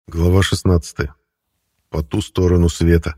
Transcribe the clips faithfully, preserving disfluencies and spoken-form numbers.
Глава шестнадцатая. По ту сторону света.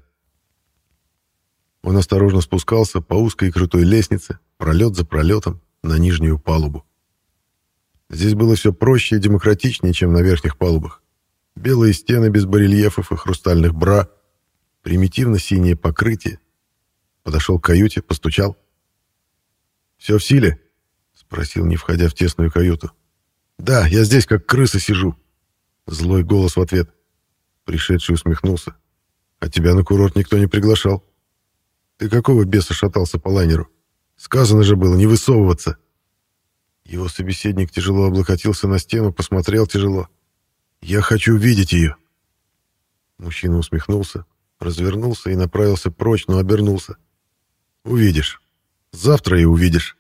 Он осторожно спускался по узкой и крутой лестнице, пролет за пролетом, на нижнюю палубу. Здесь было все проще и демократичнее, чем на верхних палубах. Белые стены без барельефов и хрустальных бра, примитивно-синее покрытие. Подошел к каюте, постучал. «Все в силе?» — спросил, не входя в тесную каюту. «Да, я здесь как крыса сижу». Злой голос в ответ. Пришедший усмехнулся. «А тебя на курорт никто не приглашал. Ты какого беса шатался по лайнеру? Сказано же было не высовываться». Его собеседник тяжело облокотился на стену, посмотрел тяжело. «Я хочу видеть ее». Мужчина усмехнулся, развернулся и направился прочь, но обернулся. «Увидишь. Завтра и увидишь».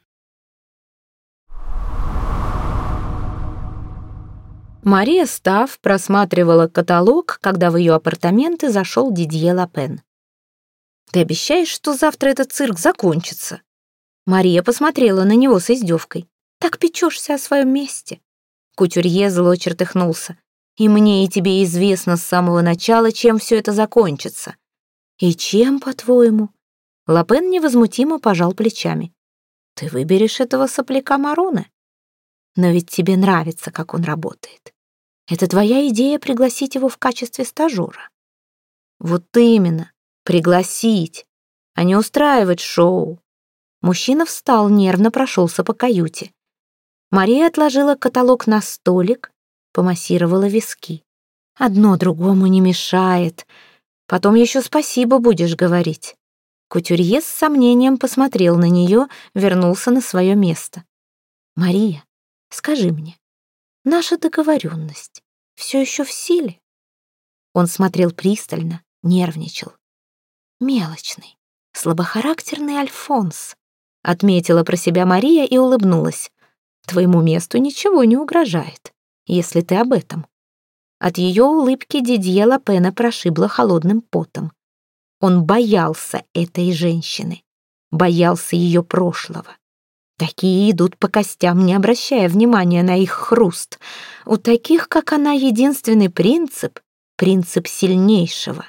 Мария Став просматривала каталог, когда в ее апартаменты зашел Дидье Лапен. «Ты обещаешь, что завтра этот цирк закончится?» Мария посмотрела на него с издевкой. «Так печешься о своем месте». Кутюрье зло чертыхнулся. «И мне, и тебе известно с самого начала, чем все это закончится». «И чем, по-твоему?» Лапен невозмутимо пожал плечами. «Ты выберешь этого сопляка Мароне. Но ведь тебе нравится, как он работает. Это твоя идея пригласить его в качестве стажера». «Вот именно, пригласить, а не устраивать шоу». Мужчина встал, нервно прошелся по каюте. Мария отложила каталог на столик, помассировала виски. «Одно другому не мешает. Потом еще спасибо будешь говорить». Кутюрье с сомнением посмотрел на нее, вернулся на свое место. «Мария, скажи мне, наша договоренность все еще в силе?» Он смотрел пристально, нервничал. «Мелочный, слабохарактерный Альфонс», — отметила про себя Мария и улыбнулась. «Твоему месту ничего не угрожает, если ты об этом». От ее улыбки Дидье Лапена прошибло холодным потом. Он боялся этой женщины, боялся ее прошлого. Такие идут по костям, не обращая внимания на их хруст. У таких, как она, единственный принцип — принцип сильнейшего.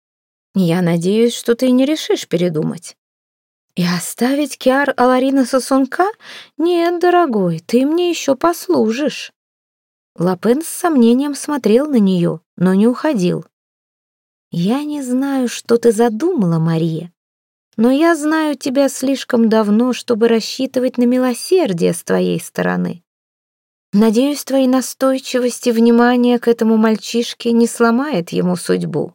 Я надеюсь, что ты не решишь передумать. И оставить Киар Аларина сосунка? Нет, дорогой, ты мне еще послужишь. Лапен с сомнением смотрел на нее, но не уходил. Я не знаю, что ты задумала, Мария. Но я знаю тебя слишком давно, чтобы рассчитывать на милосердие с твоей стороны. Надеюсь, твоя настойчивость и внимание к этому мальчишке не сломает ему судьбу».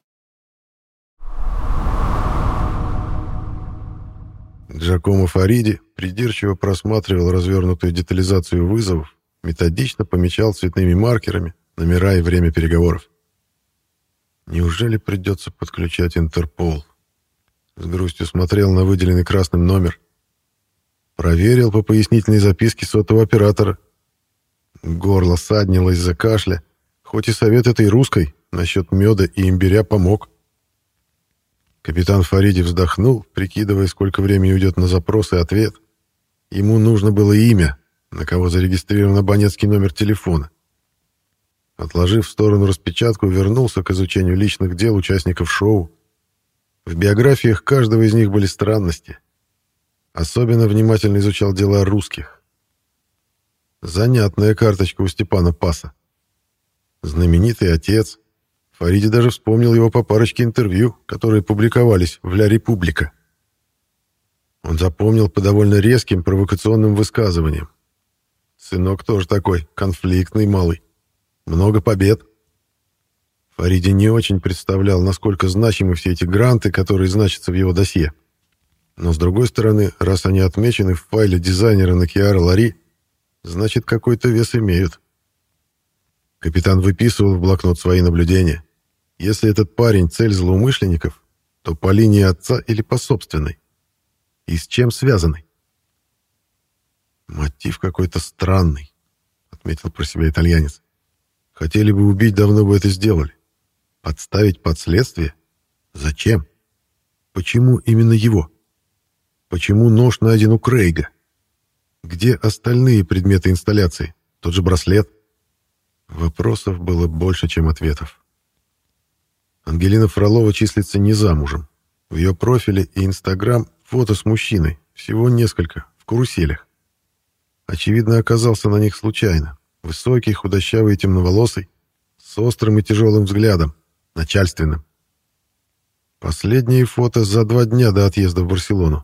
Джакомо Фариди придирчиво просматривал развернутую детализацию вызовов, методично помечал цветными маркерами номера и время переговоров. Неужели придется подключать Интерпол? С грустью смотрел на выделенный красным номер. Проверил по пояснительной записке сотового оператора. Горло саднило из-за кашля, хоть и совет этой русской насчет меда и имбиря помог. Капитан Фариди вздохнул, прикидывая, сколько времени уйдет на запрос и ответ. Ему нужно было имя, на кого зарегистрирован абонентский номер телефона. Отложив в сторону распечатку, вернулся к изучению личных дел участников шоу. В биографиях каждого из них были странности. Особенно внимательно изучал дела русских. Занятная карточка у Степана Паса. Знаменитый отец. Фариди даже вспомнил его по парочке интервью, которые публиковались в «Ля Република». Он запомнил по довольно резким провокационным высказываниям. Сынок тоже такой, конфликтный малый. Много побед. Фариди не очень представлял, насколько значимы все эти гранты, которые значатся в его досье. Но, с другой стороны, раз они отмечены в файле дизайнера на Киара Лари, значит, какой-то вес имеют. Капитан выписывал в блокнот свои наблюдения. Если этот парень цель злоумышленников, то по линии отца или по собственной. И с чем связанный? Мотив какой-то странный, отметил про себя итальянец. Хотели бы убить, давно бы это сделали. Подставить под следствие? Зачем? Почему именно его? Почему нож найден у Крейга? Где остальные предметы инсталляции? Тот же браслет? Вопросов было больше, чем ответов. Ангелина Фролова числится не замужем. В ее профиле и Инстаграм фото с мужчиной, всего несколько, в каруселях. Очевидно, оказался на них случайно. Высокий, худощавый и темноволосый, с острым и тяжелым взглядом, начальственным. Последние фото за два дня до отъезда в Барселону.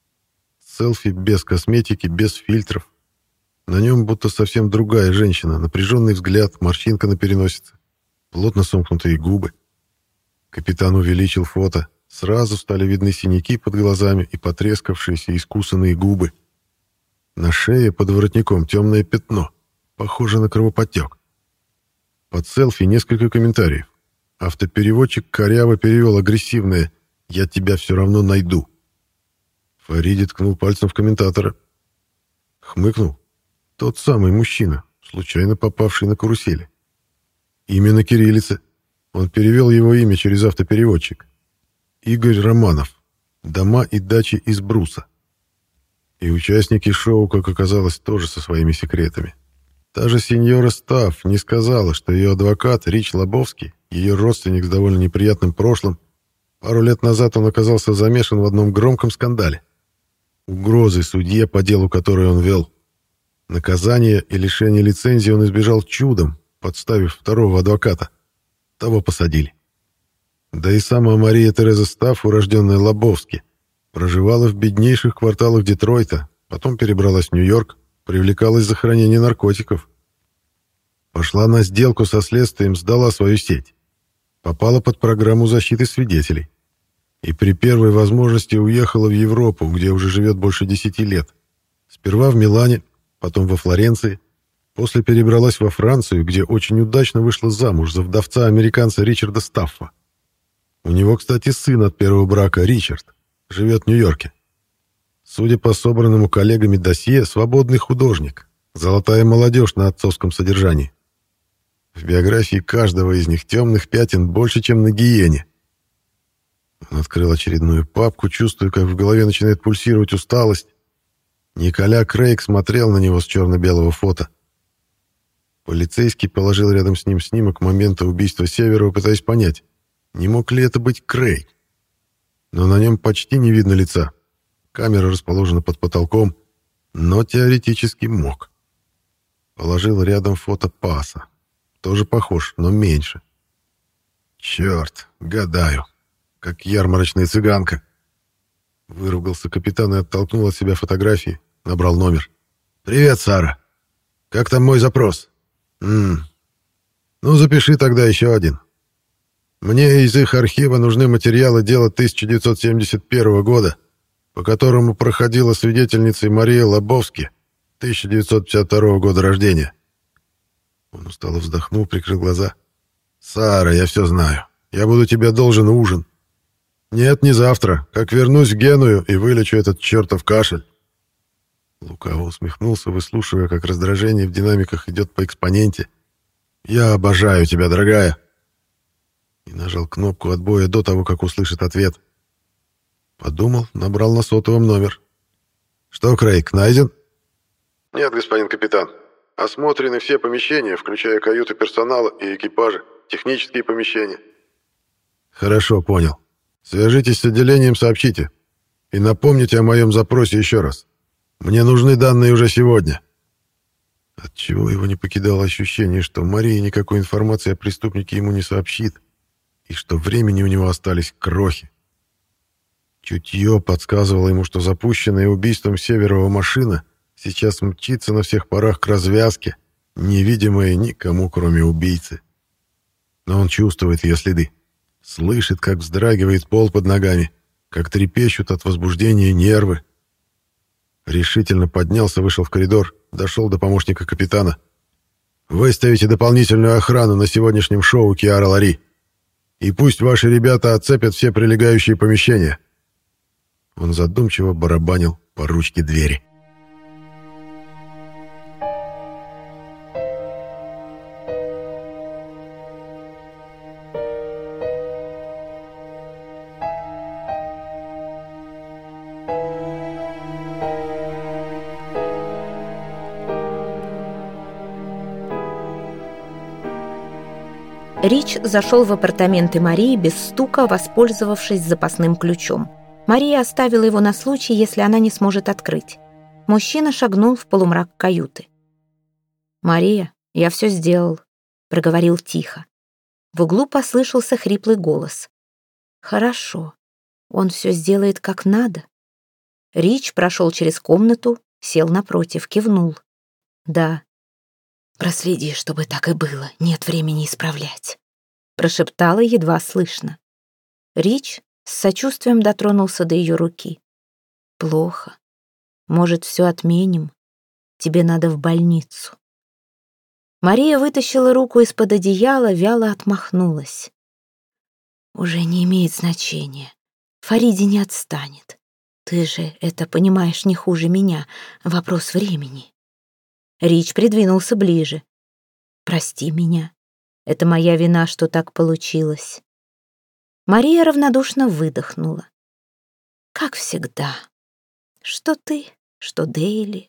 Селфи без косметики, без фильтров. На нем будто совсем другая женщина, напряженный взгляд, морщинка на переносице, плотно сомкнутые губы. Капитан увеличил фото. Сразу стали видны синяки под глазами и потрескавшиеся искусанные губы. На шее под воротником темное пятно, похоже на кровоподтек. Под селфи несколько комментариев. Автопереводчик коряво перевел агрессивное «Я тебя все равно найду». Фариди ткнул пальцем в комментатора. Хмыкнул. Тот самый мужчина, случайно попавший на карусели. Имя на кириллице. Он перевел его имя через автопереводчик. Игорь Романов. Дома и дачи из бруса. И участники шоу, как оказалось, тоже со своими секретами. Та же сеньора Стафф не сказала, что ее адвокат Рич Лобовский, ее родственник с довольно неприятным прошлым, пару лет назад он оказался замешан в одном громком скандале. Угрозы судье, по делу который он вел. Наказание и лишение лицензии он избежал чудом, подставив второго адвоката. Того посадили. Да и сама Мария Тереза Стафф, урожденная Лобовски, проживала в беднейших кварталах Детройта, потом перебралась в Нью-Йорк, привлекалась за хранение наркотиков. Пошла на сделку со следствием, сдала свою сеть. Попала под программу защиты свидетелей. И при первой возможности уехала в Европу, где уже живет больше десяти лет. Сперва в Милане, потом во Флоренции. После перебралась во Францию, где очень удачно вышла замуж за вдовца-американца Ричарда Стаффа. У него, кстати, сын от первого брака, Ричард, живет в Нью-Йорке. Судя по собранному коллегами досье, свободный художник, золотая молодежь на отцовском содержании. В биографии каждого из них темных пятен больше, чем на гиене. Он открыл очередную папку, чувствуя, как в голове начинает пульсировать усталость. Николя Крейг смотрел на него с черно-белого фото. Полицейский положил рядом с ним снимок момента убийства Северова, пытаясь понять, не мог ли это быть Крейг. Но на нем почти не видно лица. Камера расположена под потолком, но теоретически мог. Положил рядом фото Паса. Тоже похож, но меньше. Черт, гадаю, как ярмарочная цыганка. Выругался капитан и оттолкнул от себя фотографии, набрал номер. «Привет, Сара. Как там мой запрос?» «М-м. Ну, запиши тогда еще один. Мне из их архива нужны материалы дела тысяча девятьсот семьдесят первого года, по которому проходила свидетельницей Мария Лобовски, тысяча девятьсот пятьдесят второго года рождения». Он устало вздохнул, прикрыл глаза. «Сара, я все знаю. Я буду тебе должен ужин. Нет, не завтра. Как вернусь в Геную и вылечу этот чертов кашель». Лукаво усмехнулся, выслушивая, как раздражение в динамиках идет по экспоненте. «Я обожаю тебя, дорогая!» И нажал кнопку отбоя до того, как услышит ответ. Подумал, набрал на сотовом номер. «Что, Крейг, найден?» «Нет, господин капитан. Осмотрены все помещения, включая каюты персонала и экипажа, технические помещения». «Хорошо, понял. Свяжитесь с отделением, сообщите. И напомните о моем запросе еще раз. Мне нужны данные уже сегодня». Отчего его не покидало ощущение, что Мария никакой информации о преступнике ему не сообщит, и что времени у него остались крохи. Чутье подсказывало ему, что запущенная убийством Северова машина сейчас мчится на всех парах к развязке, невидимая никому, кроме убийцы. Но он чувствует ее следы, слышит, как вздрагивает пол под ногами, как трепещут от возбуждения нервы. Решительно поднялся, вышел в коридор, дошел до помощника капитана. «Выставите дополнительную охрану на сегодняшнем шоу Киара Лари. И пусть ваши ребята оцепят все прилегающие помещения». Он задумчиво барабанил по ручке двери. Рич зашел в апартаменты Марии без стука, воспользовавшись запасным ключом. Мария оставила его на случай, если она не сможет открыть. Мужчина шагнул в полумрак каюты. «Мария, я все сделал», — проговорил тихо. В углу послышался хриплый голос. «Хорошо, он все сделает как надо». Рич прошел через комнату, сел напротив, кивнул. «Да». «Проследи, чтобы так и было, нет времени исправлять», — прошептала едва слышно. Рич с сочувствием дотронулся до ее руки. «Плохо. Может, все отменим? Тебе надо в больницу». Мария вытащила руку из-под одеяла, вяло отмахнулась. «Уже не имеет значения. Фариди не отстанет. Ты же это понимаешь не хуже меня. Вопрос времени». Рич придвинулся ближе. «Прости меня. Это моя вина, что так получилось». Мария равнодушно выдохнула. «Как всегда. Что ты, что Дейли».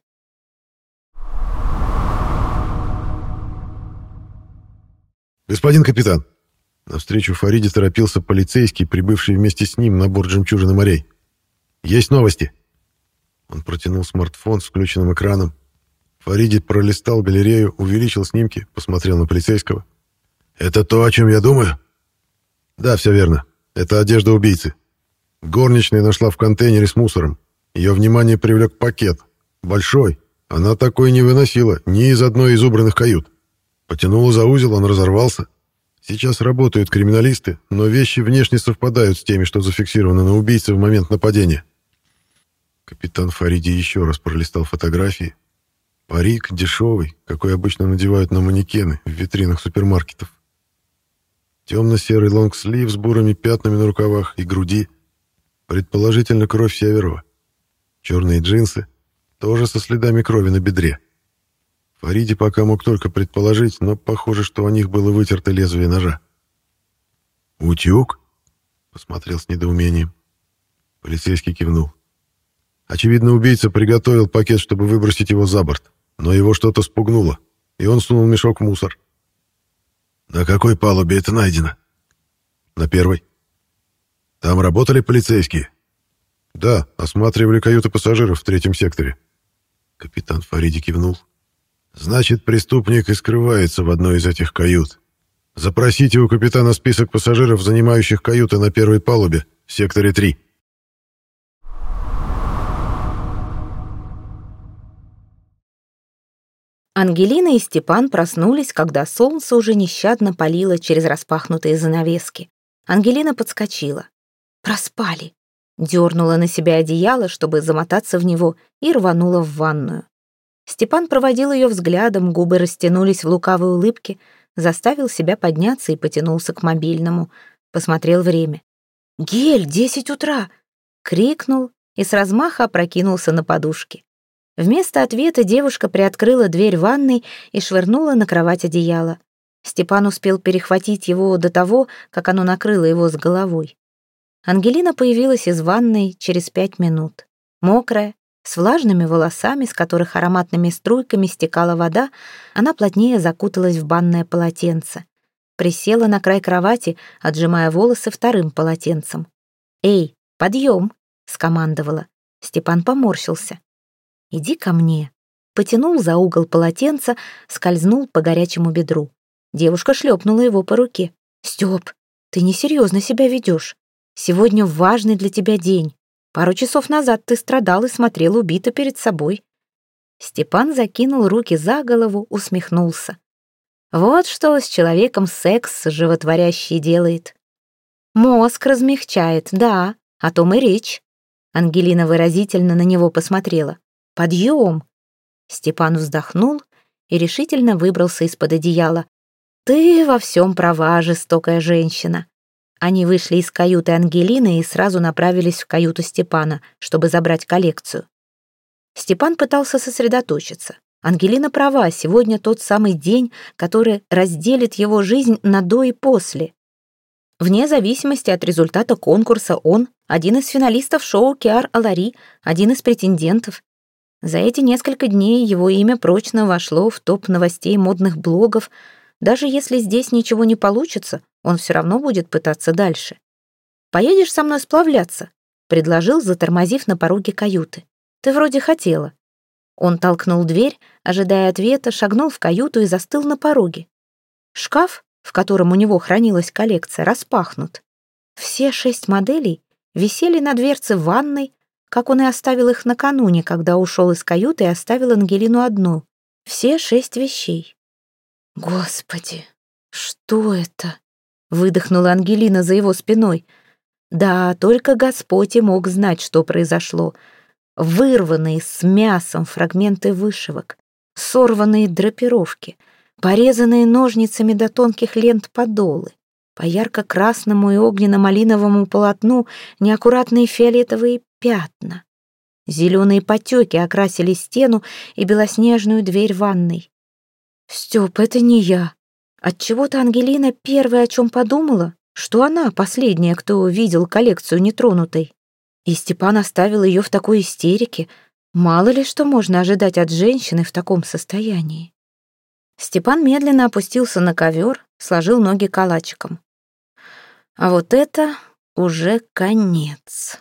«Господин капитан!» Навстречу Фариде торопился полицейский, прибывший вместе с ним на борт «Жемчужины морей». «Есть новости!» Он протянул смартфон с включенным экраном. Фариде пролистал галерею, увеличил снимки, посмотрел на полицейского. «Это то, о чем я думаю?» «Да, все верно. Это одежда убийцы. Горничная нашла в контейнере с мусором. Ее внимание привлек пакет. Большой. Она такой не выносила ни из одной из убранных кают. Потянула за узел, он разорвался. Сейчас работают криминалисты, но вещи внешне совпадают с теми, что зафиксированы на убийце в момент нападения». Капитан Фариди еще раз пролистал фотографии. Парик дешевый, какой обычно надевают на манекены в витринах супермаркетов. Темно-серый лонгслив с бурыми пятнами на рукавах и груди. Предположительно, кровь Северова. Черные джинсы, тоже со следами крови на бедре. Фариди пока мог только предположить, но похоже, что о них было вытерто лезвие ножа. «Утюг?» — посмотрел с недоумением. Полицейский кивнул. Очевидно, убийца приготовил пакет, чтобы выбросить его за борт, но его что-то спугнуло, и он сунул мешок в мусор. «На какой палубе это найдено?» «На первой». «Там работали полицейские?» «Да, осматривали каюты пассажиров в третьем секторе». Капитан Фариди кивнул. «Значит, преступник и скрывается в одной из этих кают. Запросите у капитана список пассажиров, занимающих каюты на первой палубе, в секторе три». Ангелина и Степан проснулись, когда солнце уже нещадно палило через распахнутые занавески. Ангелина подскочила. Проспали. Дернула на себя одеяло, чтобы замотаться в него, и рванула в ванную. Степан проводил ее взглядом, губы растянулись в лукавой улыбке, заставил себя подняться и потянулся к мобильному. Посмотрел время. «Гель, десять утра!» Крикнул и с размаха опрокинулся на подушки. Вместо ответа девушка приоткрыла дверь ванной и швырнула на кровать одеяло. Степан успел перехватить его до того, как оно накрыло его с головой. Ангелина появилась из ванной через пять минут. Мокрая, с влажными волосами, с которых ароматными струйками стекала вода, она плотнее закуталась в банное полотенце. Присела на край кровати, отжимая волосы вторым полотенцем. «Эй, подъем!» — скомандовала. Степан поморщился. «Иди ко мне». Потянул за угол полотенца, скользнул по горячему бедру. Девушка шлепнула его по руке. «Степ, ты несерьезно себя ведешь. Сегодня важный для тебя день. Пару часов назад ты страдал и смотрел убито перед собой». Степан закинул руки за голову, усмехнулся. Вот что с человеком секс животворящий делает. Мозг размягчает, да, о том и речь. Ангелина выразительно на него посмотрела. «Подъем!» Степан вздохнул и решительно выбрался из-под одеяла. «Ты во всем права, жестокая женщина». Они вышли из каюты Ангелины и сразу направились в каюту Степана, чтобы забрать коллекцию. Степан пытался сосредоточиться. Ангелина права, сегодня тот самый день, который разделит его жизнь на до и после. Вне зависимости от результата конкурса он один из финалистов шоу «Киар Алари», один из претендентов. За эти несколько дней его имя прочно вошло в топ новостей модных блогов, Даже если здесь ничего не получится, он все равно будет пытаться дальше. «Поедешь со мной сплавляться?» — предложил, затормозив на пороге каюты. «Ты вроде хотела». Он толкнул дверь, ожидая ответа, шагнул в каюту и застыл на пороге. Шкаф, в котором у него хранилась коллекция, распахнут. Все шесть моделей висели на дверце ванной, как он и оставил их накануне, когда ушел из каюты и оставил Ангелину одну. Все шесть вещей. «Господи, что это?» — выдохнула Ангелина за его спиной. Да, только Господь и мог знать, что произошло. Вырванные с мясом фрагменты вышивок, сорванные драпировки, порезанные ножницами до тонких лент подолы, по ярко-красному и огненно-малиновому полотну неаккуратные фиолетовые пятна. Зеленые потеки окрасили стену и белоснежную дверь ванной. «Стёп, это не я». Отчего-то Ангелина первое, о чем подумала, что она последняя, кто видел коллекцию нетронутой. И Степан оставил ее в такой истерике. Мало ли что можно ожидать от женщины в таком состоянии. Степан медленно опустился на ковер, сложил ноги калачиком. А вот это уже конец.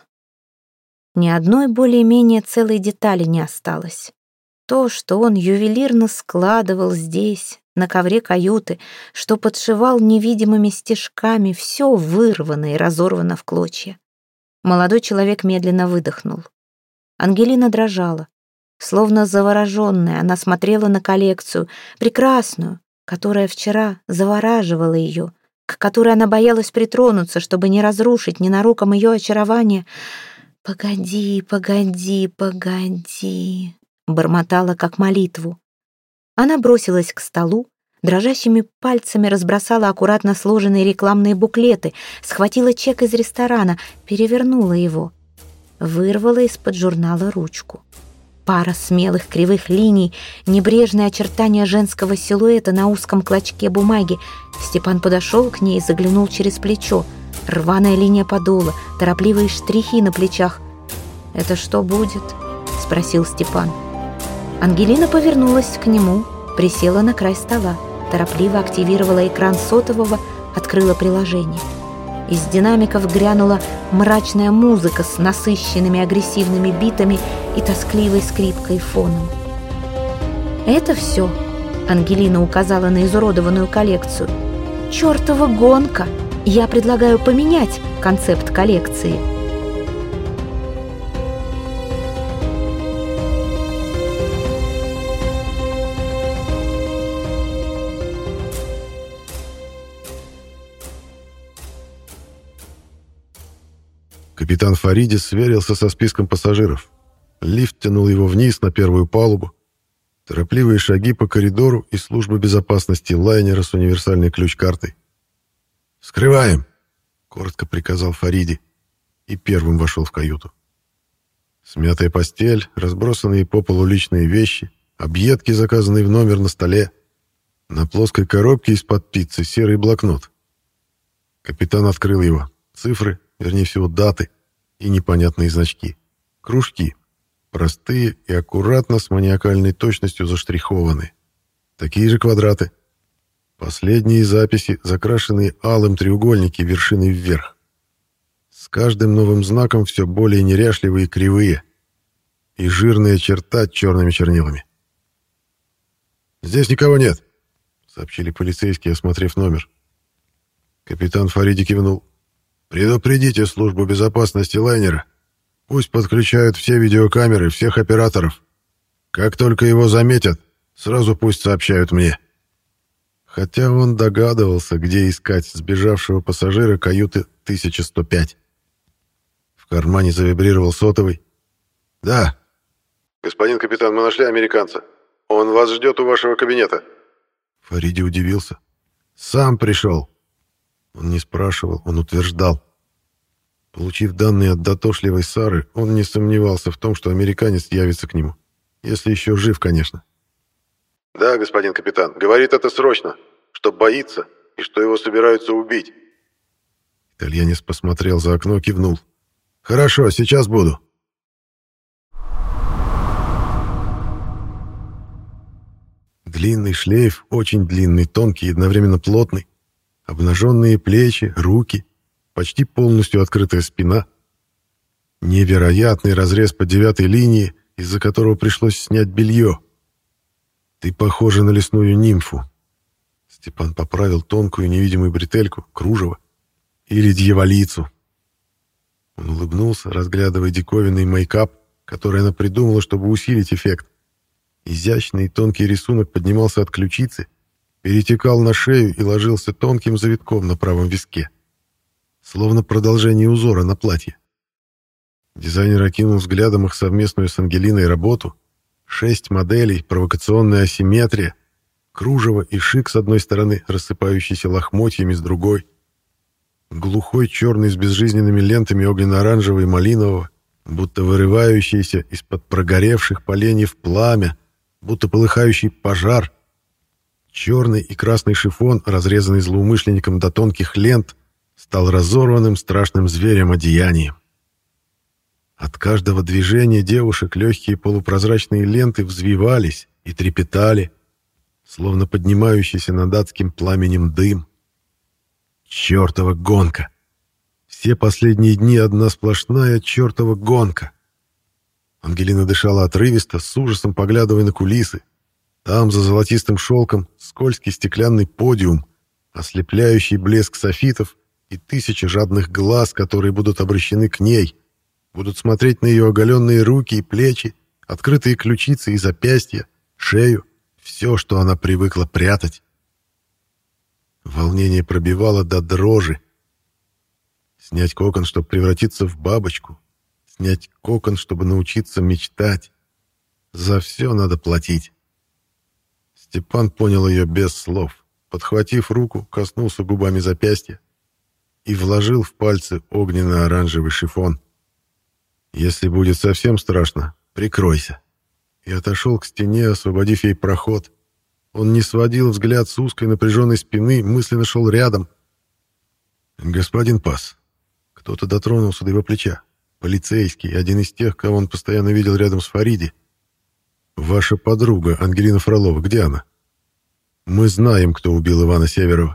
Ни одной более-менее целой детали не осталось. То, что он ювелирно складывал здесь, на ковре каюты, что подшивал невидимыми стежками, все вырвано и разорвано в клочья. Молодой человек медленно выдохнул. Ангелина дрожала. Словно завороженная, она смотрела на коллекцию, прекрасную, которая вчера завораживала ее, к которой она боялась притронуться, чтобы не разрушить ненароком ее очарование. «Погоди, погоди, погоди», — бормотала как молитву. Она бросилась к столу, дрожащими пальцами разбросала аккуратно сложенные рекламные буклеты, схватила чек из ресторана, перевернула его, вырвала из-под журнала ручку. Пара смелых кривых линий, небрежные очертания женского силуэта на узком клочке бумаги. Степан подошел к ней и заглянул через плечо. Рваная линия подола, торопливые штрихи на плечах. «Это что будет?» — спросил Степан. Ангелина повернулась к нему, присела на край стола, торопливо активировала экран сотового, открыла приложение. Из динамиков грянула мрачная музыка с насыщенными агрессивными битами и тоскливой скрипкой фоном. «Это все», — Ангелина указала на изуродованную коллекцию. «Чёртова гонка! Я предлагаю поменять концепт коллекции». Капитан Фариди сверился со списком пассажиров. Лифт тянул его вниз на первую палубу. Торопливые шаги по коридору и служба безопасности лайнера с универсальной ключ-картой. «Скрываем!» — коротко приказал Фариди и первым вошел в каюту. Смятая постель, разбросанные по полу личные вещи, объедки, заказанные в номер на столе. На плоской коробке из-под пиццы серый блокнот. Капитан открыл его. Цифры, вернее всего даты и непонятные значки. Кружки. Простые и аккуратно с маниакальной точностью заштрихованные. Такие же квадраты. Последние записи, закрашенные алым треугольники вершиной вверх. С каждым новым знаком все более неряшливые и кривые. И жирная черта черными чернилами. «Здесь никого нет», — сообщили полицейские, осмотрев номер. Капитан Фариди кивнул. «Предупредите службу безопасности лайнера. Пусть подключают все видеокамеры всех операторов. Как только его заметят, сразу пусть сообщают мне». Хотя он догадывался, где искать сбежавшего пассажира каюты тысяча сто пять. В кармане завибрировал сотовый. «Да». «Господин капитан, мы нашли американца. Он вас ждет у вашего кабинета». Фариди удивился. «Сам пришел». Он не спрашивал, он утверждал. Получив данные от дотошливой Сары, он не сомневался в том, что американец явится к нему. Если еще жив, конечно. «Да, господин капитан, говорит это срочно, что боится и что его собираются убить». Итальянец посмотрел за окно, кивнул. «Хорошо, сейчас буду». Длинный шлейф, очень длинный, тонкий и одновременно плотный. Обнаженные плечи, руки, почти полностью открытая спина. Невероятный разрез по девятой линии, из-за которого пришлось снять белье. «Ты похожа на лесную нимфу». Степан поправил тонкую невидимую бретельку, кружево. «Или дьяволицу». Он улыбнулся, разглядывая диковинный мейкап, который она придумала, чтобы усилить эффект. Изящный и тонкий рисунок поднимался от ключицы, перетекал на шею и ложился тонким завитком на правом виске. Словно продолжение узора на платье. Дизайнер окинул взглядом их совместную с Ангелиной работу. Шесть моделей, провокационная асимметрия, кружево и шик с одной стороны, рассыпающийся лохмотьями с другой. Глухой черный с безжизненными лентами огненно-оранжевого и малинового, будто вырывающийся из-под прогоревших поленьев пламя, будто полыхающий пожар. Черный и красный шифон, разрезанный злоумышленником до тонких лент, стал разорванным страшным зверем одеянием. От каждого движения девушек легкие полупрозрачные ленты взвивались и трепетали, словно поднимающийся над адским пламенем дым. Чёртова гонка! Все последние дни одна сплошная чёртова гонка! Ангелина дышала отрывисто, с ужасом поглядывая на кулисы. Там, за золотистым шелком, скользкий стеклянный подиум, ослепляющий блеск софитов и тысячи жадных глаз, которые будут обращены к ней, будут смотреть на ее оголенные руки и плечи, открытые ключицы и запястья, шею, все, что она привыкла прятать. Волнение пробивало до дрожи. Снять кокон, чтобы превратиться в бабочку. Снять кокон, чтобы научиться мечтать. За все надо платить. Степан понял ее без слов. Подхватив руку, коснулся губами запястья и вложил в пальцы огненно-оранжевый шифон. «Если будет совсем страшно, прикройся». И отошел к стене, освободив ей проход. Он не сводил взгляд с узкой напряженной спины, мысленно шел рядом. «Господин Пас». Кто-то дотронулся до его плеча. Полицейский, один из тех, кого он постоянно видел рядом с Фариди. «Ваша подруга, Ангелина Фролова, где она? Мы знаем, кто убил Ивана Северова».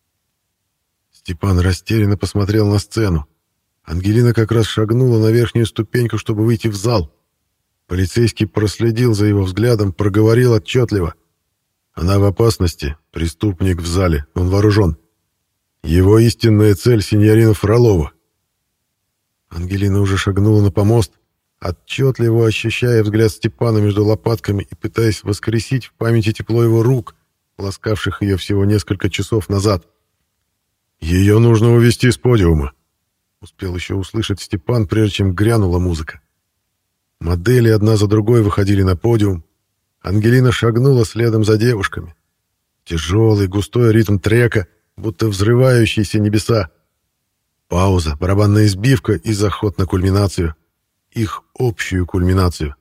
Степан растерянно посмотрел на сцену. Ангелина как раз шагнула на верхнюю ступеньку, чтобы выйти в зал. Полицейский проследил за его взглядом, проговорил отчетливо. «Она в опасности. Преступник в зале. Он вооружен. Его истинная цель — синьорина Фролова». Ангелина уже шагнула на помост, отчетливо ощущая взгляд Степана между лопатками и пытаясь воскресить в памяти тепло его рук, ласкавших ее всего несколько часов назад. «Ее нужно увести с подиума», — успел еще услышать Степан, прежде чем грянула музыка. Модели одна за другой выходили на подиум. Ангелина шагнула следом за девушками. Тяжелый, густой ритм трека, будто взрывающиеся небеса. Пауза, барабанная избивка и заход на кульминацию. Их общую кульминацию.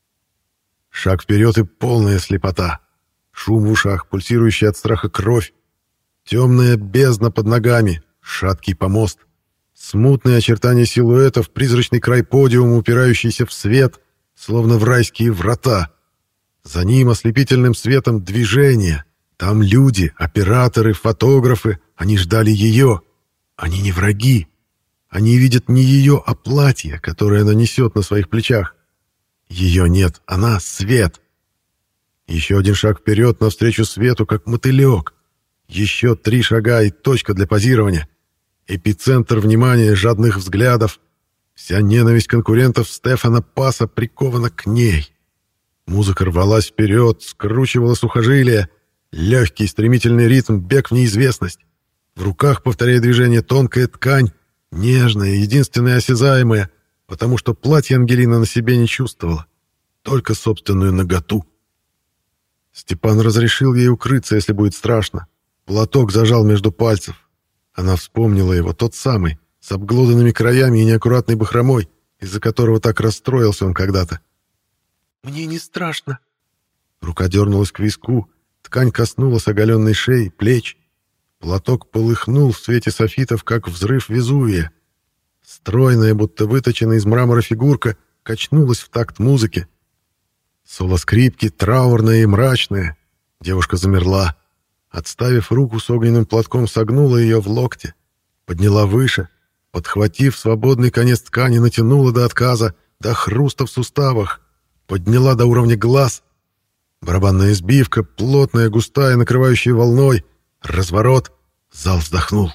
Шаг вперед и полная слепота. Шум в ушах, пульсирующая от страха кровь. Темная бездна под ногами, шаткий помост. Смутные очертания силуэтов, призрачный край подиума, упирающийся в свет, словно в райские врата. За ним ослепительным светом движение. Там люди, операторы, фотографы. Они ждали ее. Они не враги. Они видят не ее, а платье, которое она несет на своих плечах. Ее нет, она — свет. Еще один шаг вперед навстречу свету, как мотылек. Еще три шага и точка для позирования. Эпицентр внимания, жадных взглядов. Вся ненависть конкурентов Стефана Паса прикована к ней. Музыка рвалась вперед, скручивала сухожилия. Легкий стремительный ритм, бег в неизвестность. В руках, повторяя движение, тонкая ткань, нежная, единственная осязаемая, потому что платье Ангелина на себе не чувствовала, только собственную наготу. Степан разрешил ей укрыться, если будет страшно. Платок зажал между пальцев. Она вспомнила его, тот самый, с обглоданными краями и неаккуратной бахромой, из-за которого так расстроился он когда-то. «Мне не страшно». Рука дернулась к виску, ткань коснулась оголенной шеи, плеч. Платок полыхнул в свете софитов, как взрыв Везувия. Стройная, будто выточенная из мрамора фигурка, качнулась в такт музыки. Соло скрипки, траурное и мрачное. Девушка замерла. Отставив руку с огненным платком, согнула ее в локте, подняла выше, подхватив свободный конец ткани, натянула до отказа, до хруста в суставах, подняла до уровня глаз. Барабанная сбивка, плотная, густая, накрывающая волной, разворот, зал вздохнул.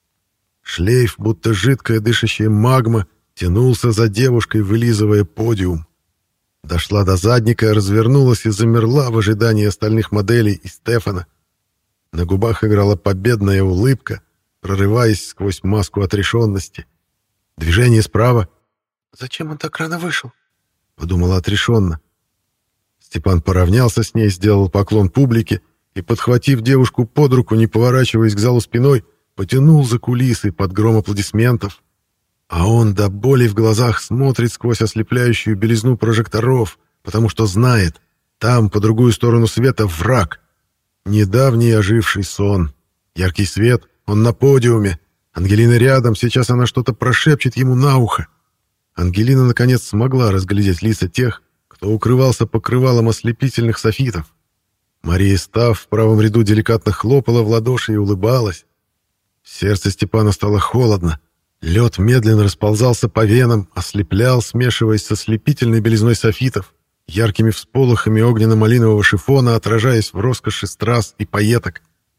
Шлейф, будто жидкая дышащая магма, тянулся за девушкой, вылизывая подиум. Дошла до задника, развернулась и замерла в ожидании остальных моделей и Стефана. На губах играла победная улыбка, прорываясь сквозь маску отрешенности. Движение справа. «Зачем он так рано вышел?» — подумала отрешенно. Степан поравнялся с ней, сделал поклон публике и, подхватив девушку под руку, не поворачиваясь к залу спиной, потянул за кулисы под гром аплодисментов. А он до боли в глазах смотрит сквозь ослепляющую белизну прожекторов, потому что знает, там, по другую сторону света, враг. Недавний оживший сон. Яркий свет, он на подиуме. Ангелина рядом, сейчас она что-то прошепчет ему на ухо. Ангелина, наконец, смогла разглядеть лица тех, кто укрывался покрывалом ослепительных софитов. Мария, став в правом ряду, деликатно хлопала в ладоши и улыбалась. В сердце Степана стало холодно. Лед медленно расползался по венам, ослеплял, смешиваясь со слепительной белизной софитов, яркими всполохами огненно-малинового шифона, отражаясь в роскоши страз и пайеток.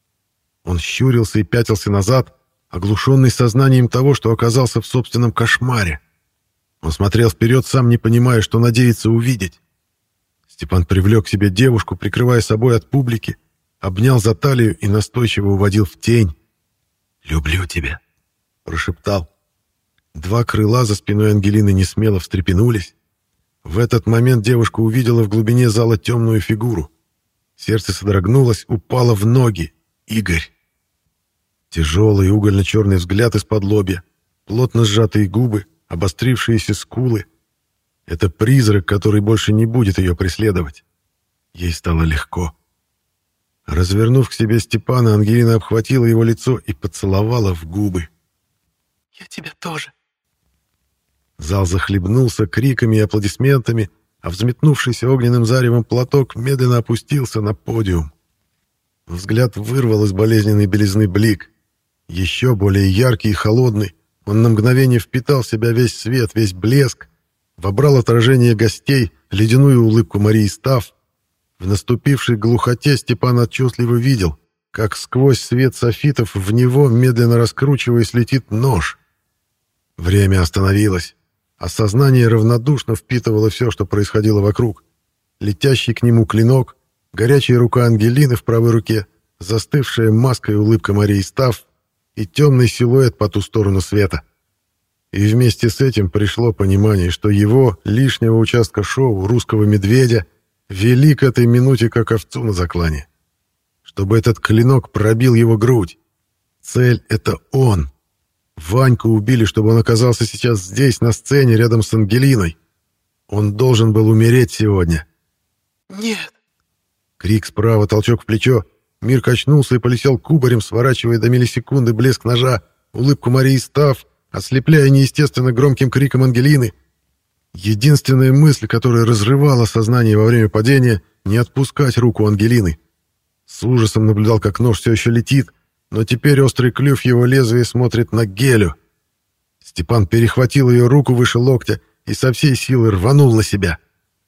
Он щурился и пятился назад, оглушенный сознанием того, что оказался в собственном кошмаре. Он смотрел вперед, сам не понимая, что надеется увидеть. Степан привлек к себе девушку, прикрывая собой от публики, обнял за талию и настойчиво уводил в тень. «Люблю тебя», — прошептал. Два крыла за спиной Ангелины несмело встрепенулись. В этот момент девушка увидела в глубине зала темную фигуру. Сердце содрогнулось, упало в ноги. Игорь. Тяжелый угольно-черный взгляд из-под лобья, плотно сжатые губы, обострившиеся скулы. Это призрак, который больше не будет ее преследовать. Ей стало легко. Развернув к себе Степана, Ангелина обхватила его лицо и поцеловала в губы. «Я тебя тоже». Зал захлебнулся криками и аплодисментами, а взметнувшийся огненным заревом платок медленно опустился на подиум. Взгляд вырвал из болезненной белизны блик. Еще более яркий и холодный, он на мгновение впитал в себя весь свет, весь блеск, вобрал отражение гостей, ледяную улыбку Марии Став. В наступившей глухоте Степан отчетливо видел, как сквозь свет софитов в него, медленно раскручиваясь, летит нож. Время остановилось, а сознание равнодушно впитывало все, что происходило вокруг. Летящий к нему клинок, горячая рука Ангелины в правой руке, застывшая маской улыбка Марии Став и темный силуэт по ту сторону света. И вместе с этим пришло понимание, что его, лишнего участка шоу, русского медведя, вели к этой минуте как овцу на заклане. Чтобы этот клинок пробил его грудь. Цель — это он. Ваньку убили, чтобы он оказался сейчас здесь, на сцене, рядом с Ангелиной. Он должен был умереть сегодня. «Нет!» Крик справа, толчок в плечо. Мир качнулся и полетел кубарем, сворачивая до миллисекунды блеск ножа, улыбку Марии Став, ослепляя неестественно громким криком Ангелины. Единственная мысль, которая разрывала сознание во время падения — не отпускать руку Ангелины. С ужасом наблюдал, как нож все еще летит, но теперь острый клюв его лезвия смотрит на Гелю. Степан перехватил ее руку выше локтя и со всей силы рванул на себя.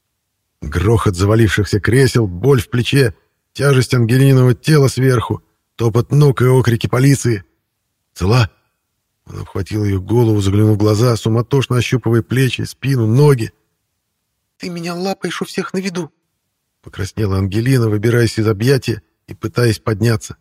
Грохот завалившихся кресел, боль в плече, тяжесть Ангелининого тела сверху, топот ног и окрики полиции. «Цела?» Он обхватил ее голову, заглянул в глаза, суматошно ощупывая плечи, спину, ноги. «Ты меня лапаешь у всех на виду!» Покраснела Ангелина, выбираясь из объятия и пытаясь подняться.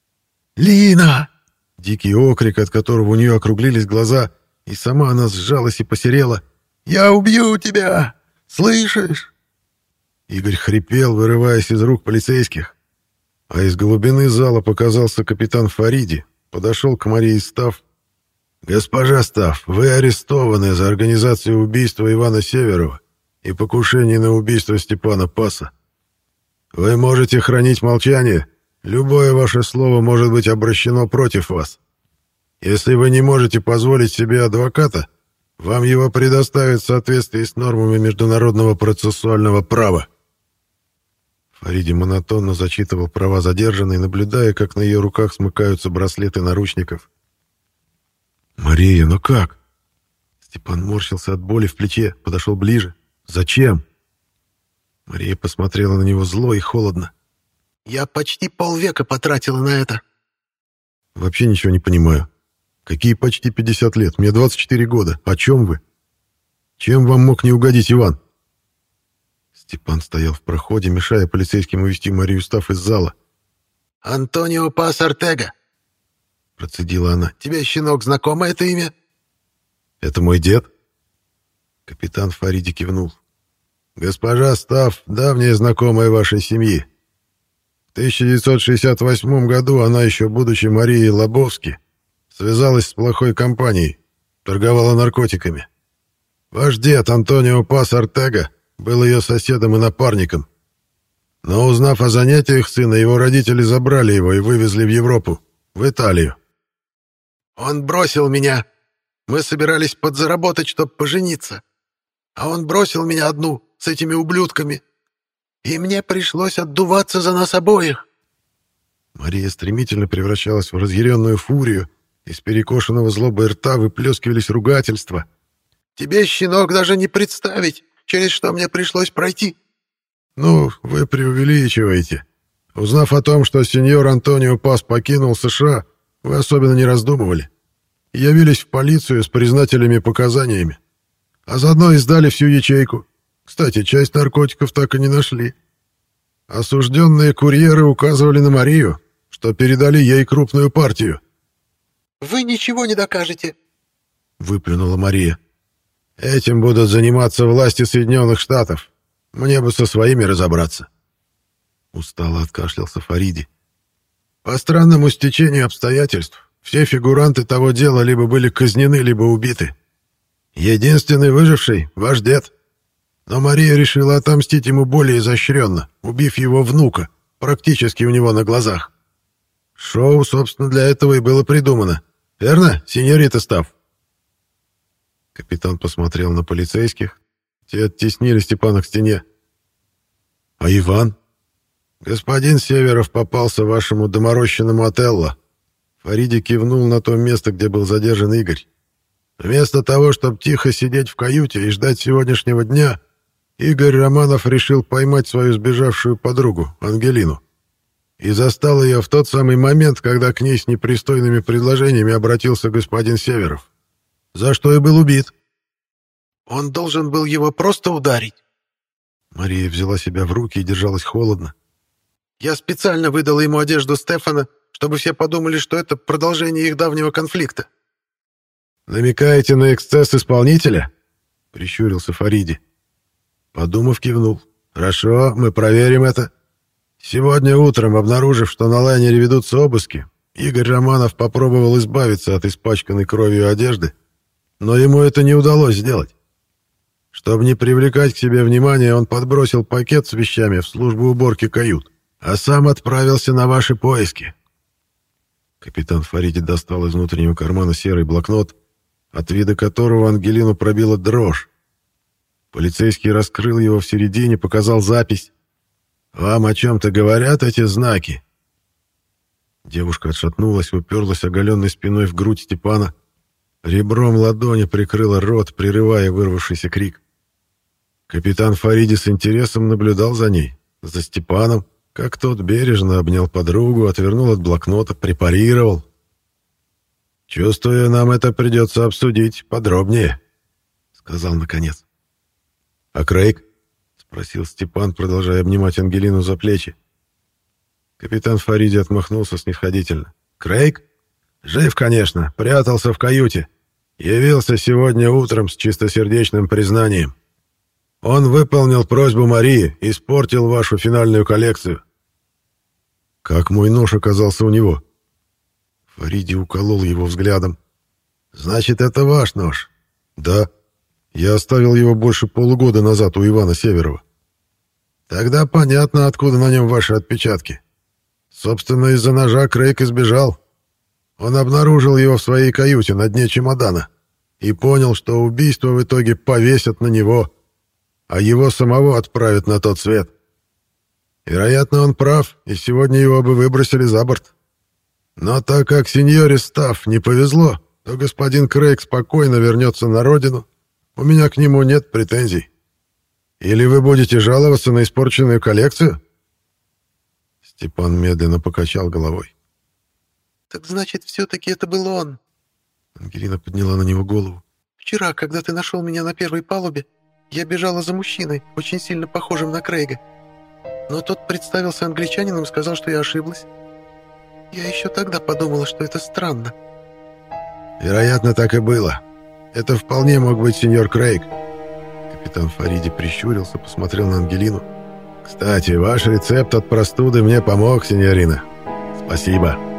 «Лина!» Дикий окрик, от которого у нее округлились глаза, и сама она сжалась и посерела. «Я убью тебя! Слышишь?» Игорь хрипел, вырываясь из рук полицейских. А из глубины зала показался капитан Фариди, подошел к Марии Став. «Госпожа Став, вы арестованы за организацию убийства Ивана Северова и покушение на убийство Степана Паса. Вы можете хранить молчание, любое ваше слово может быть обращено против вас. Если вы не можете позволить себе адвоката, вам его предоставят в соответствии с нормами международного процессуального права». Фариди монотонно зачитывал права задержанной, наблюдая, как на ее руках смыкаются браслеты наручников. «Мария, ну как?» Степан морщился от боли в плече, подошел ближе. «Зачем?» Мария посмотрела на него зло и холодно. «Я почти полвека потратила на это». «Вообще ничего не понимаю. Какие почти пятьдесят лет? Мне двадцать четыре года. О чем вы? Чем вам мог не угодить Иван?» Степан стоял в проходе, мешая полицейским увести Марию Стафф из зала. «Антонио Пас Ортега», — процедила она. «Тебе, щенок, знакомо это имя?» «Это мой дед?» Капитан Фариди кивнул. «Госпожа Стафф — давняя знакомая вашей семьи. В тысяча девятьсот шестьдесят восьмом году она, еще будучи Марией Лобовски, связалась с плохой компанией, торговала наркотиками. Ваш дед, Антонио Пас Ортега, был ее соседом и напарником. Но, узнав о занятиях сына, его родители забрали его и вывезли в Европу, в Италию. «Он бросил меня. Мы собирались подзаработать, чтобы пожениться. А он бросил меня одну с этими ублюдками. И мне пришлось отдуваться за нас обоих». Мария стремительно превращалась в разъяренную фурию. Из перекошенного злобой рта выплескивались ругательства. «Тебе, щенок, даже не представить, через что мне пришлось пройти». «Ну, вы преувеличиваете. Узнав о том, что сеньор Антонио Пас покинул США, вы особенно не раздумывали. Явились в полицию с признательными показаниями, а заодно и сдали всю ячейку. Кстати, часть наркотиков так и не нашли. Осужденные курьеры указывали на Марию, что передали ей крупную партию». «Вы ничего не докажете», — выплюнула Мария. «Этим будут заниматься власти Соединенных Штатов. Мне бы со своими разобраться». Устало откашлялся Фариди. «По странному стечению обстоятельств все фигуранты того дела либо были казнены, либо убиты. Единственный выживший — ваш дед. Но Мария решила отомстить ему более изощренно, убив его внука, практически у него на глазах. Шоу, собственно, для этого и было придумано. Верно, сеньорита Стафф?» Капитан посмотрел на полицейских. Те оттеснили Степана к стене. «А Иван?» «Господин Северов попался вашему доморощенному Отелло». Фариди кивнул на то место, где был задержан Игорь. «Вместо того, чтобы тихо сидеть в каюте и ждать сегодняшнего дня, Игорь Романов решил поймать свою сбежавшую подругу, Ангелину, и застал ее в тот самый момент, когда к ней с непристойными предложениями обратился господин Северов, за что и был убит». «Он должен был его просто ударить». Мария взяла себя в руки и держалась холодно. «Я специально выдала ему одежду Стефана, чтобы все подумали, что это продолжение их давнего конфликта». «Намекаете на эксцесс исполнителя?» — прищурился Фариди. Подумав, кивнул. «Хорошо, мы проверим это. Сегодня утром, обнаружив, что на лайнере ведутся обыски, Игорь Романов попробовал избавиться от испачканной кровью одежды, но ему это не удалось сделать. Чтобы не привлекать к себе внимания, он подбросил пакет с вещами в службу уборки кают, а сам отправился на ваши поиски». Капитан Фариди достал из внутреннего кармана серый блокнот, от вида которого Ангелину пробила дрожь. Полицейский раскрыл его в середине, показал запись. «Вам о чем-то говорят эти знаки?» Девушка отшатнулась, уперлась оголенной спиной в грудь Степана. Ребром ладони прикрыла рот, прерывая вырвавшийся крик. Капитан Фариди с интересом наблюдал за ней, за Степаном, как тот бережно обнял подругу, отвернул от блокнота, препарировал. «Чувствую, нам это придется обсудить подробнее», — сказал наконец. «А Крейг?» — спросил Степан, продолжая обнимать Ангелину за плечи. Капитан Фариди отмахнулся снисходительно. «Крейг? Жив, конечно, прятался в каюте. Явился сегодня утром с чистосердечным признанием. Он выполнил просьбу Марии, испортил вашу финальную коллекцию». «Как мой нож оказался у него?» Фариди уколол его взглядом. «Значит, это ваш нож?» «Да. Я оставил его больше полугода назад у Ивана Северова». «Тогда понятно, откуда на нем ваши отпечатки. Собственно, из-за ножа Крейг избежал. Он обнаружил его в своей каюте на дне чемодана и понял, что убийство в итоге повесят на него, а его самого отправят на тот свет». Вероятно, он прав, и сегодня его бы выбросили за борт. Но так как сеньоре Стафф не повезло, то господин Крейг спокойно вернется на родину. У меня к нему нет претензий. Или вы будете жаловаться на испорченную коллекцию?» Степан медленно покачал головой. «Так значит, все-таки это был он?» Ангелина подняла на него голову. «Вчера, когда ты нашел меня на первой палубе, я бежала за мужчиной, очень сильно похожим на Крейга. Но тот представился англичанином и сказал, что я ошиблась. Я еще тогда подумала, что это странно». «Вероятно, так и было. Это вполне мог быть сеньор Крейг». Капитан Фариди прищурился, посмотрел на Ангелину. «Кстати, ваш рецепт от простуды мне помог, сеньорина. Спасибо».